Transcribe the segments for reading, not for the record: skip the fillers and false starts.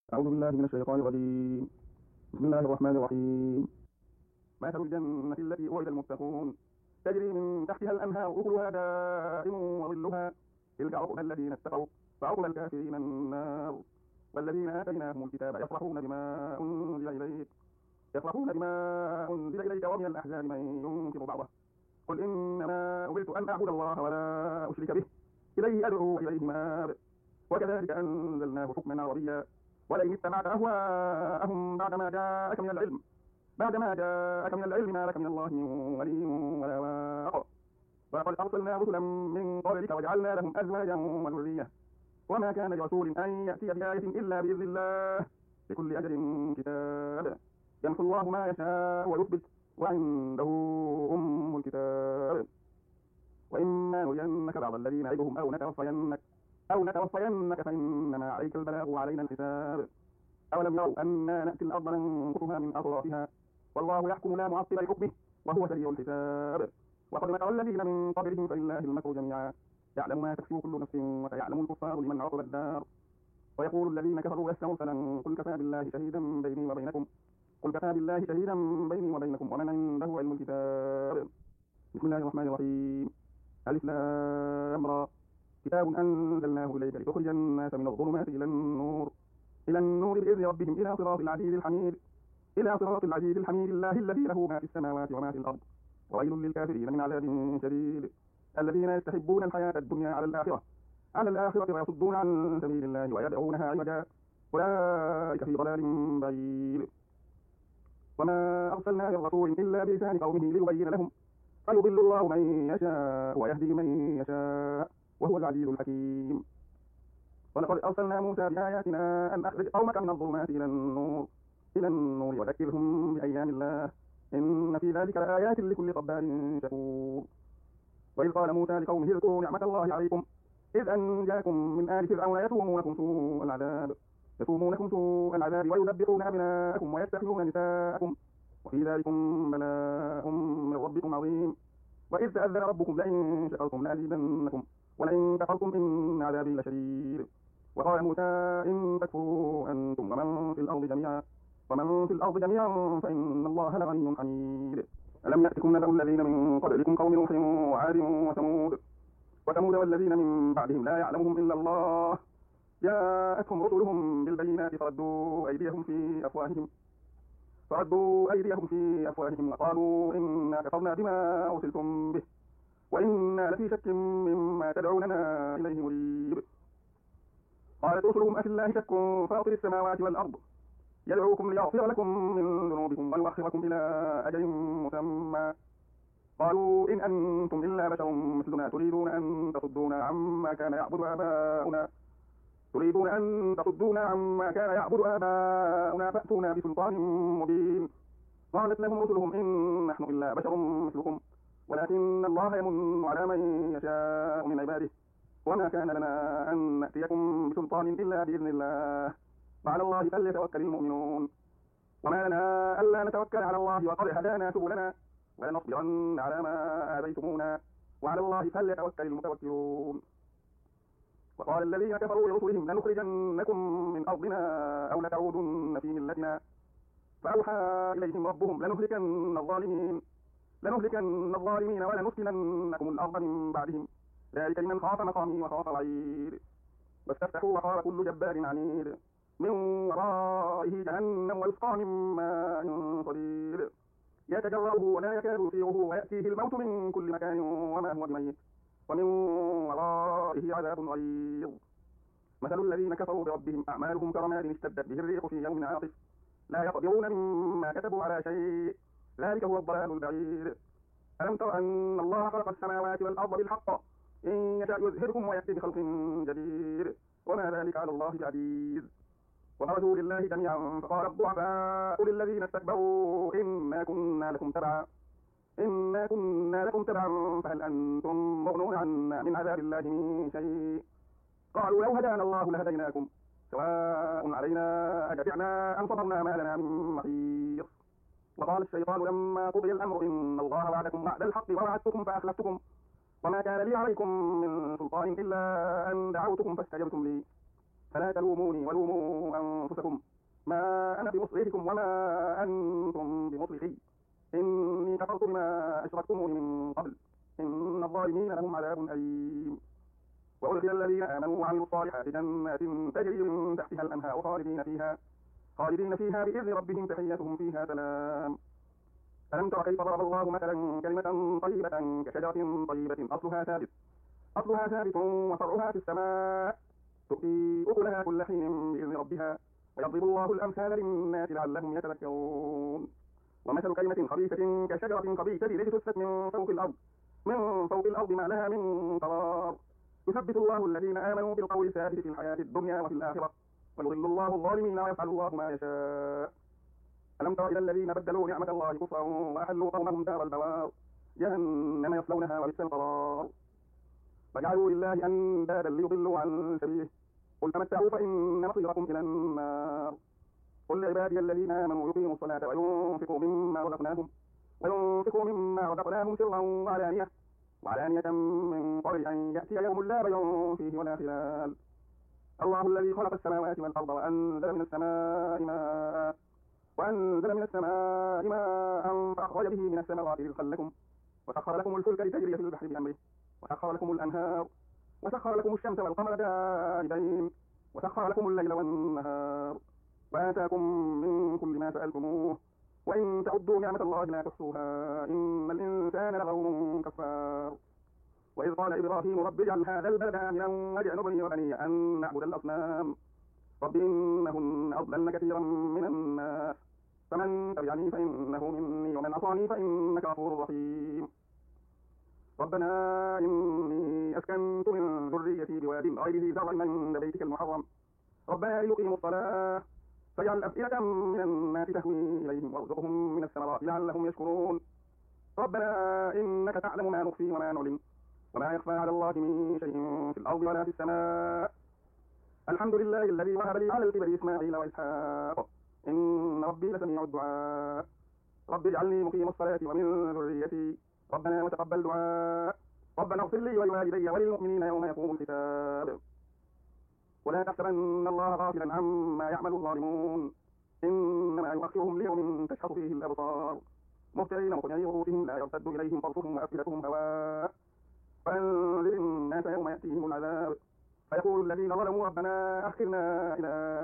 أعوذ بالله من الشيطان الرجيم. بسم الله الرحمن الرحيم. مثل الجنة التي وعد المتقون تجري من تحتها الأنهار أكلها دائم وظلها تلك عقبى الذين اتقوا وعقبى الكافرين النار. والذين آتيناهم الكتاب يفرحون بما أنزل إليك ومن الأحزاب من ينكر بعضه قل إنما أمرت أن أعبد الله ولا أشرك به إليه أدعو وإليه مآب. وكذلك أنزلناه حكما عربيا ولئن اتبعت أهواءهم بعدما جاءك من العلم ما لك من الله من ولي ولا واق. ولقد أرسلنا رسلا من قبلك وجعلنا لهم أزواجا وذرية وما كان لرسول أن يأتي بآية إلا بإذن الله لكل أجل كتاب. يمحو الله ما يشاء ويثبت وعنده أم الكتاب. وإما نرينك بعض الذي نعدهم أو نتوفينك فإنما عليك البلاغ وعلينا الحساب. أولم يروا أنا نأتي الأرض ننقصها من أطرافها والله يحكم لا معقب لحكمه وهو سريع الحساب. وقد مكر الذين من قبلهم فلله المكر جميعا يعلم ما تكسب كل نفس وسيعلم الكفار لمن عقب الدار. ويقول الذين كفروا لست مرسلا قل كفى بالله شهيدا بيني وبينكم ومن عنده علم الكتاب. بسم الله الرحمن الرحيم. ألف لام را كتاب أنزلناه إليك لتخرج الناس من الظلمات إلى النور بإذن ربهم إلى صراط العزيز الحميد الله الذي له ما في السماوات وما في الأرض وويل للكافرين من عذاب شديد. الذين يستحبون الحياة الدنيا على الآخرة ويصدون عن سبيل الله ويدعونها عوجا أولئك في ضلال بعيد. وما أرسلنا من رسول إلا بلسان قومه ليبين لهم فيضل الله من يشاء ويهدي من يشاء وهو العزيز الحكيم. ولقد أرسلنا موسى بآياتنا أن أخرج قومك من الظلمات إلى النور وذكرهم بأيام الله إن في ذلك لآيات لكل صبار شكور. وإذ قال موسى لقومه اذكروا نعمة الله عليكم إذ أنجاكم من آل فرعون يسومونكم سوء العذاب ويذبحون أبناءكم ويستحيون نساءكم وفي ذلكم بلاء من ربكم عظيم. وإذ تأذن ربكم لئن شكرتم لأزيدنكم ولئن كفرتم إن عذابي لشديد. وقال موسى إن تكفروا أنتم ومن في الأرض جميعا فإن الله لغني حميد. ألم يأتكم نبأ الذين من قبلكم قوم نوح وعاد وثمود والذين من بعدهم لا يعلمهم إلا الله جاءتهم رسلهم بالبينات فردوا أيديهم في أفواههم وقالوا إنا كفرنا بما أرسلتم به وإنا لفي شك مما تدعوننا إليه مريب. قالت رسلهم أفي الله شك فاطر السماوات والأرض يدعوكم ليغفر لكم من ذنوبكم ويؤخركم إلى أجل مسمى قالوا إن أنتم إلا بشر مثلنا تريدون أن تصدونا عما كان يعبد آباؤنا فأتونا بسلطان مبين. قالت لهم رسلهم إن نحن إلا بشر مثلكم ولكن الله يمن على من يشاء من عباده وما كان لنا أن نأتيكم بسلطان إلا بإذن الله وعلى الله فليتوكل المؤمنون. وما لنا ألا نتوكل على الله وقد هدانا سبلنا ولنصبرن على ما آذيتمونا وعلى الله فليتوكل المتوكلون. وقال الذين كفروا لرسلهم لنخرجنكم من أرضنا أو لتعودن في ملتنا فأوحى إليهم ربهم لنهلكن الظالمين ولنسكننكم الأرض من بعدهم ذلك لمن خاف مقامي وخاف وعيد. واستفتحوا وقال كل جبار عنيد من ورائه جهنم ويسقى من ماء صديد يتجرعه ولا يكاد يسيغه ويأتيه الموت من كل مكان وما هو بميت ومن ورائه عذاب غليظ. مثل الذين كفروا بربهم أعمالهم كرماد اشتدت به الريح في يوم عاصف لا يقدرون مما كسبوا على شيء ذلك هو الضلال البعيد. ألم تر أن الله خلق السماوات والأرض بالحق إن يشاء يذهبكم ويأتي بخلق جديد وما ذلك على الله بعزيز. وبرزوا لله جميعا فقال الضعفاء للذين استكبروا إنا كنا لكم تبعا فهل أنتم مغنون عنا من عذاب الله من شيء قالوا لو هدانا الله لهديناكم سواء علينا أجزعنا أم صبرنا ما لنا من محيص. وقال الشيطان لما قضي الأمر إن الله وعدكم وعد الحق ووعدتكم فأخلفتكم وما كان لي عليكم من سلطان إلا أن دعوتكم فلا تلوموني ولوموا أنفسكم، ما أنا بمصرخكم وما أنتم بمصرخي، إني كفرت بما أشركتموني من قبل، إن الظالمين لهم عذاب أليم. وأدخل الذين آمنوا وعملوا الصالحات جنات تجري من تحتها الأنهار خالدين فيها بإذن ربهم تحيتهم فيها سلام. ألم تر كيف ضرب الله مثلا كلمة طيبة كشجرة طيبة أصلها ثابت وفرعها في السماء تؤتي أكلها كل حين بإذن ربها ويضرب الله الأمثال للناس لعلهم يتذكرون. ومثل كلمة خبيثة كشجرة خبيثة اجتثت من فوق الأرض ما لها من قرار. يثبت الله الذين آمنوا بالقول الثابت في الحياة الدنيا وفي الآخرة ويضل الله الظالمين ويفعل الله ما يشاء. ألم تر إلى الذين بدلوا نعمة الله كفرا وأحلوا قومهم دار البوار جهنم يصلونها وبئس القرار. وجعلوا لله أندادا ليضلوا عن سبيله قل تمتعوا فإن مصيركم إلى النار. قل لعبادي الذين آمنوا يقيموا الصلاة وينفقوا مما رزقناهم سرا وعلانية من قبل أن يأتي يوم لا بيع فيه ولا خلال. الله الذي خلق السماوات والأرض وأنزل من السماء ماء فأخرج به من الثمرات رزقا لكم وسخر لكم الفلك لتجري في البحر بأمره وسخر لكم الأنهار وسخر لكم الشمس والقمر دائبين وسخر لكم الليل والنهار وآتاكم من كل ما سألتموه وإن تعدوا نعمة الله لا تحصوها إن الإنسان لظلوم كفار. وإذ قال إبراهيم رب اجعل هذا البلد آمنا واجنبني وبني أن نعبد الأصنام رب إنهن أضللن كثيرا من الناس فمن تبعني فإنه مني ومن عصاني فإنك غفور رحيم. ربنا إني أسكنت من ذريتي بواد غير ذي زرع عند بيتك المحرم ربنا ليقيموا الصلاة فاجعل أفئدة من الناس تهوي إليهم وارزقهم من الثمرات لعلهم يشكرون. ربنا إنك تعلم ما نخفي وما نعلن وما يخفى على الله من شيء في الأرض ولا في السماء. الحمد لله الذي وهب لي على الكبر إسماعيل وإسحاق إن ربي لسميع الدعاء. رب اجعلني مقيم الصلاة ومن ذريتي ربنا وتقبل دعاء. ربنا اغفر لي ولوالدي وللمؤمنين يوم يقوم الحساب. ولا تحسبن الله غافلا عما يعمل الظالمون إنما يؤخرهم ليوم تشخص فيه الأبصار مهطعين مقنعي رؤوسهم لا يرتد إليهم طرفهم وأفئدتهم هواء. وأنذر الناس يوم يأتيهم العذاب فيقول الذين ظلموا ربنا أخرنا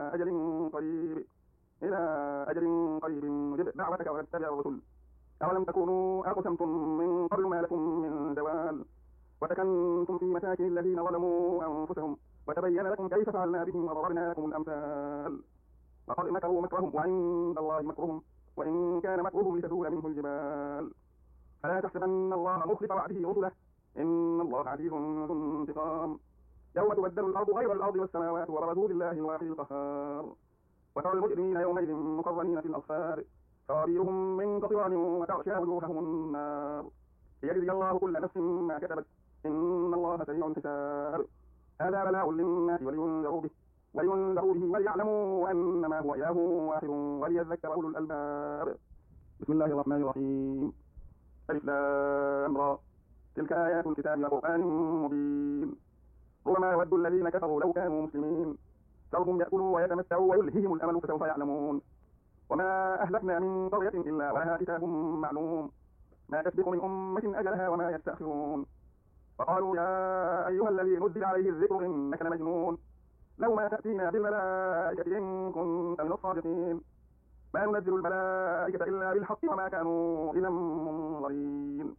إلى أجل قريب نجب دعوتك ونتبع الرسل أولم تكونوا أقسمتم من قبل ما لكم من زوال وسكنتم في مساكن الذين ظلموا أنفسهم وتبين لكم كيف فعلنا بهم وضربنا لكم الأمثال. وقد مكروا مكرهم وعند الله مكرهم وإن كان مكرهم لتزول منه الجبال. فلا تحسبن الله مخلف وعده رسله إن الله عزيز ذو انتقام. يوم تبدل الأرض غير الأرض والسماوات وبرزوا لله الواحد القهار. وترى المجرمين يومئذ مقرنين في الأصفاد سرابيلهم من قطران وتغشى وجوههم النار ليجزي الله كل نفس ما كسبت إن الله سريع الحساب. هذا بلاغ للناس ولينذروا به وليعلموا أنما هو إله واحد وليذكر أولو الألباب. بسم الله الرحمن الرحيم. ألف لام را تلك آيات الكتاب وقرآن مبين. ربما يود الذين كفروا لو كانوا مسلمين ذرهم يأكلوا ويتمتعوا ويلههم الأمل فسوف يعلمون. وما أهلكنا من قرية إلا ولها كتاب معلوم ما تسبق من أمة أجلها وما يستأخرون. فقالوا يا أيها الذي نزل عليه الذكر إنك لمجنون لو ما تأتينا بالملائكة إن كنت من الصادقين ما ننزل الملائكة إلا بالحق وما كانوا إذا منظرين.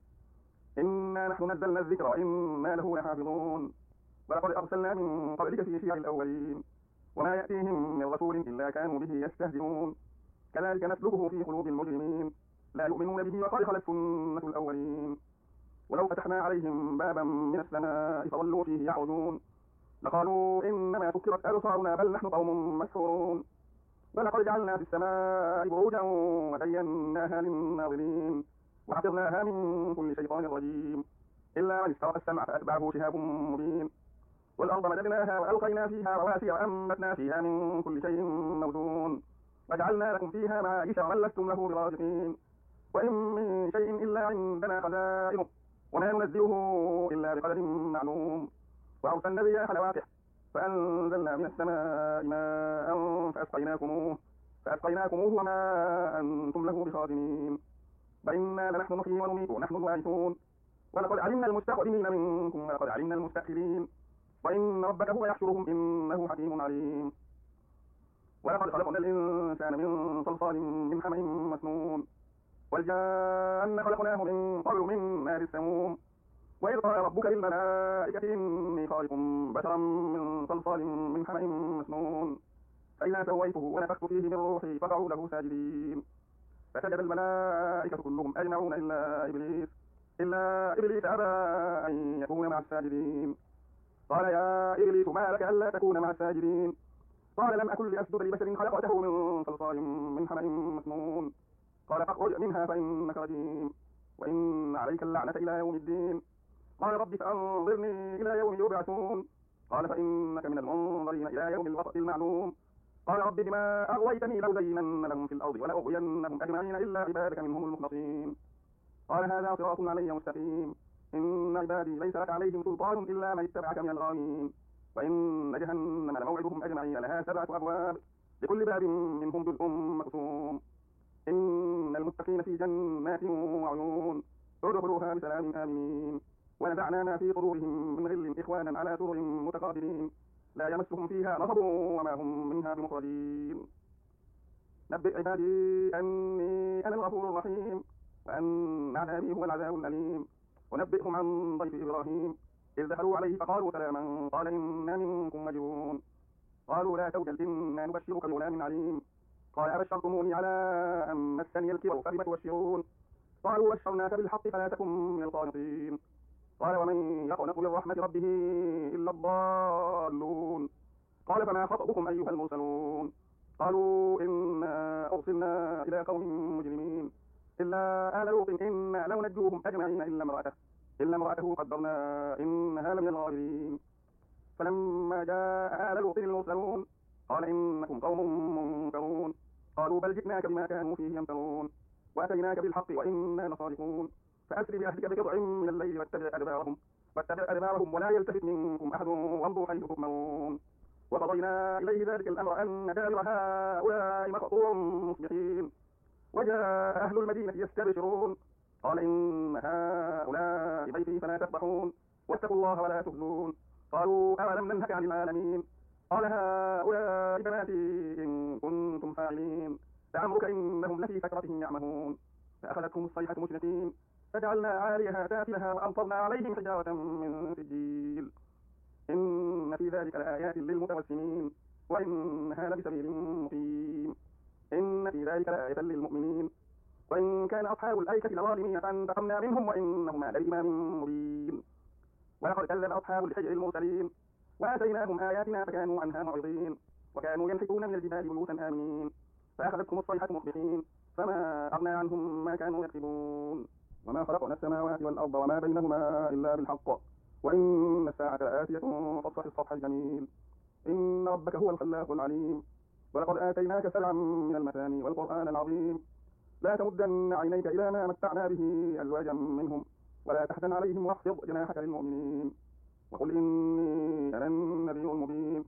إنا نحن نزلنا الذكر وإنا له لحافظون. ولقد أرسلنا من قبلك في شيع الأولين وما يأتيهم من رسول إلا كانوا به يستهزئون. كذلك نسلكه في قلوب المجرمين لا يؤمنون به وقد خلت سنة الأولين. ولو فتحنا عليهم بابا من السماء فظلوا فيه يعرجون لقالوا إنما سكرت أبصارنا بل نحن قوم مسحورون. ولقد جعلنا في السماء بروجا وزيناها للناظرين وحفظناها من كل شيطان رجيم إلا من استرق السمع فأتبعه شهاب مبين. والأرض مددناها وألقينا فيها رواسي وأنبتنا فيها من كل شيء موزون وجعلنا لكم فيها معايش ومن لستم له برازقين. وإن من شيء إلا عندنا خزائنه وما ننزله إلا بقدر معلوم. وأرسلنا الرياح لواقح فأنزلنا من السماء ماء فأسقيناكموه وما أنتم له بخازنين وإنا لنحن نحيي ونميت ونحن الوارثون ولقد علمنا المستقدمين منكم ولقد علمنا المستأخرين وإن ربك هو يحشرهم إنه حكيم عليم ولقد خلقنا الإنسان من صلصال من حمإ مسنون والجان خلقناه من قبل من نار السموم وإذ قال ربك للملائكة إني خالق بشرا من صلصال من حمإ مسنون فإذا سويته ونفخت فيه من روحي فقعوا له ساجدين فسجد الملائكة كلهم أجمعون إلا إبليس أبى أن يكون مع الساجدين قال يا إبليس ما لك ألا تكون مع الساجدين قال لم أكن لأسجد لبشر خلقته من صلصال من حمإ مسنون قال فاخرج منها فإنك رجيم وإن عليك اللعنة إلى يوم الدين قال رب فأنظرني إلى يوم يبعثون قال فإنك من المنظرين إلى يوم الوقت المعلوم قال رب بما أغويتني لأزينن لهم في الأرض ولأغوينهم أجمعين إلا عبادك منهم المخلصين قال هذا صراط علي مستقيم إن عبادي ليس لك عليهم سلطان إلا من اتبعك من الغاوين وإن جهنم لموعدهم أجمعين لها 7 أبواب لكل باب منهم جزء مقسوم إن المتقين في جنات وعيون ادخلوها بسلام آمنين ونزعنا ما في صدورهم من غل إخوانا على سرر متقابلين لا يمسهم فيها نصب وما هم منها بمخرجين نبئ عبادي أني أنا الغفور الرحيم وأن عذابي هو العذاب الأليم ونبئهم عن ضيف إبراهيم إذ دخلوا عليه فقالوا سلاما قال إنا منكم وجلون قالوا لا توجل إنا نبشرك بغلام عليم قال أبشرتموني على أن مسني الكبر فبم تبشرون قالوا بشرناك بالحق فلا تكن من القانطين قال ومن يقنط من رحمة ربه إلا الضالون قال فما خطبكم أيها المرسلون قالوا إنا أرسلنا إلى قوم مجرمين إلا آل لوط إنا لننجوهم أجمعين إلا امرأته قدرنا إنها لمن الغابرين فلما جاء آل لوط المرسلون قال إنكم قوم منكرون قالوا بل جئناك بما كانوا فيه يمترون وأتيناك بالحق وإنا لصادقون فأسر بأهلك بقطع من الليل واتبع أدبارهم ولا يلتفت منكم أحد وامضوا حيث تؤمرون وقضينا إليه ذلك الأمر أن دابر هؤلاء مقطوع مصبحين وجاء أهل المدينة يستبشرون قال إن هؤلاء ضيفي فلا تفضحون واتقوا الله ولا تخزون قالوا أولم ننهك عن العالمين قال هؤلاء بناتي إن كنتم فاعلين لعمرك إنهم لفي سكرتهم يعمهون فأخذتهم الصيحة مشرقين فجعلنا عاليها سافلها وأمطرنا عليهم حجارة من سجيل إن في ذلك لآيات للمتوسمين وإنها لبسبيل مقيم إن في ذلك لآية للمؤمنين وإن كان أصحاب الأيكة لظالمين فانتقمنا منهم وإنهما لبإمام مبين ولقد كذب أصحاب الحجر المرسلين وآتيناهم آياتنا فكانوا عنها معرضين وكانوا ينحتون من الجبال بيوتا آمنين فأخذتهم الصيحة مصبحين فما أغنى عنهم ما كانوا يكسبون وما خلقنا السماوات والأرض وما بينهما إلا بالحق وإن الساعة لآتية فاصفح الصفح الجميل إن ربك هو الخلاق العليم ولقد آتيناك 7 من المثاني والقرآن العظيم لا تمدن عينيك إلى ما متعنا به أزواجا منهم ولا تحزن عليهم واخفض جناحك للمؤمنين وقل إني أنا النذير المبين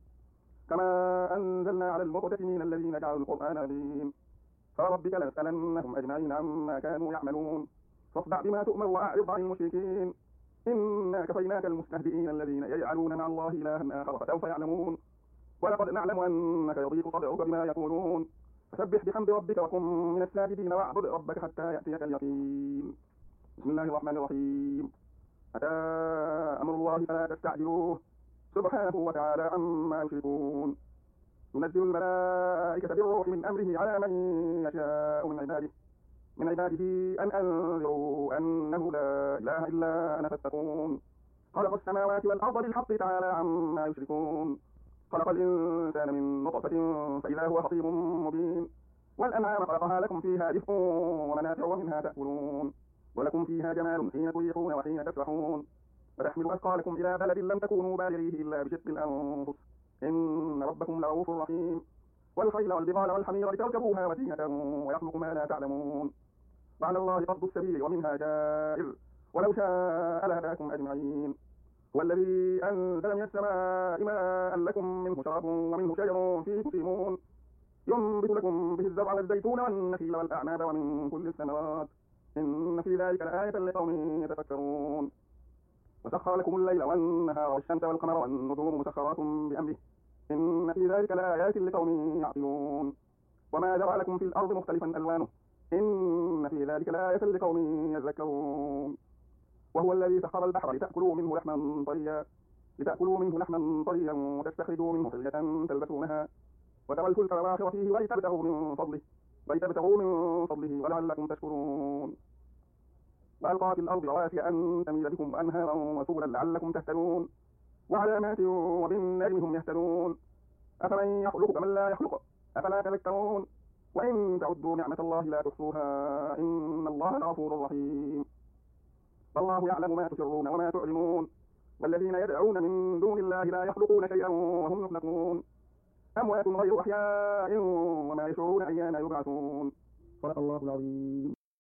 كما أنزلنا على المقتسمين الذين جعلوا القرآن عظيم فربك لنسألنهم أجمعين عما كانوا يعملون فاصدع بما تؤمر وأعرض عن المشركين إنا كفيناك المستهزئين الذين يجعلون مع الله إلها آخر فسوف يعلمون ولقد نعلم أنك يضيق صدرك بما يقولون فسبح بحمد ربك وكن من الساجدين واعبد ربك حتى يأتيك اليقين بسم الله الرحمن الرحيم أتى أمر الله فلا تستعجلوه سبحانه وتعالى عما يشركون ينزل الملائكة بالروح من أمره على من يشاء من عباده أن أنذروا أنه لا إله إلا أنا فاتقون خلق السماوات والأرض بالحق تعالى عما يشركون خلق الإنسان من نطفة فإذا هو خصيم مبين والأنعام خلقها لكم فيها دفء ومنافع ومنها تأكلون ولكم فيها جمال حين تريحون وحين تسرحون وتحملوا أثقالكم إلى بلد لم تكونوا بالغيه إلا بشق الأنفس إن ربكم لرؤوف رحيم والخيل والبغال والحمير لتركبوها وزينة ويخلق ما لا تعلمون وعلى الله قصد السبيل ومنها جائر ولو شاء لهداكم أجمعين هو الذي أنزل من السماء ماء لكم منه شراب ومنه شجر فيه تسيمون ينبت لكم به الزرع والزيتون والنخيل والأعناب ومن كل الثمرات إن في ذلك لآية لقوم يتفكرون وسخر لكم الليل والنهار والشمس والقمر والنجوم مسخرات بأمره إن في ذلك لآيات لقوم يعقلون وما ذرأ لكم في الأرض مختلفا ألوانه إن في ذلك لآية لقوم يذكرون وهو الذي سخر البحر لتأكلوا منه لحما طريا وتستخرجوا منه حلية تلبسونها وترى الفلك مواخر فيه ولتبتغوا من فضله ولعلكم تشكرون وألقى في الأرض رواسي أن تميد بكم وأنهارا وسبلا لعلكم تهتدون وعلامات وبالنجم هم يهتدون أفمن يخلق كمن لا يخلق أفلا تذكرون وإن تعدوا نعمة الله لا تحصوها إن الله لغفور رحيم والله يعلم ما تسرون وما تعلنون والذين يدعون من دون الله لا يخلقون شيئا وهم يخلقون أموات غير أحياء وما يشعرون أيان يبعثون صدق الله العظيم.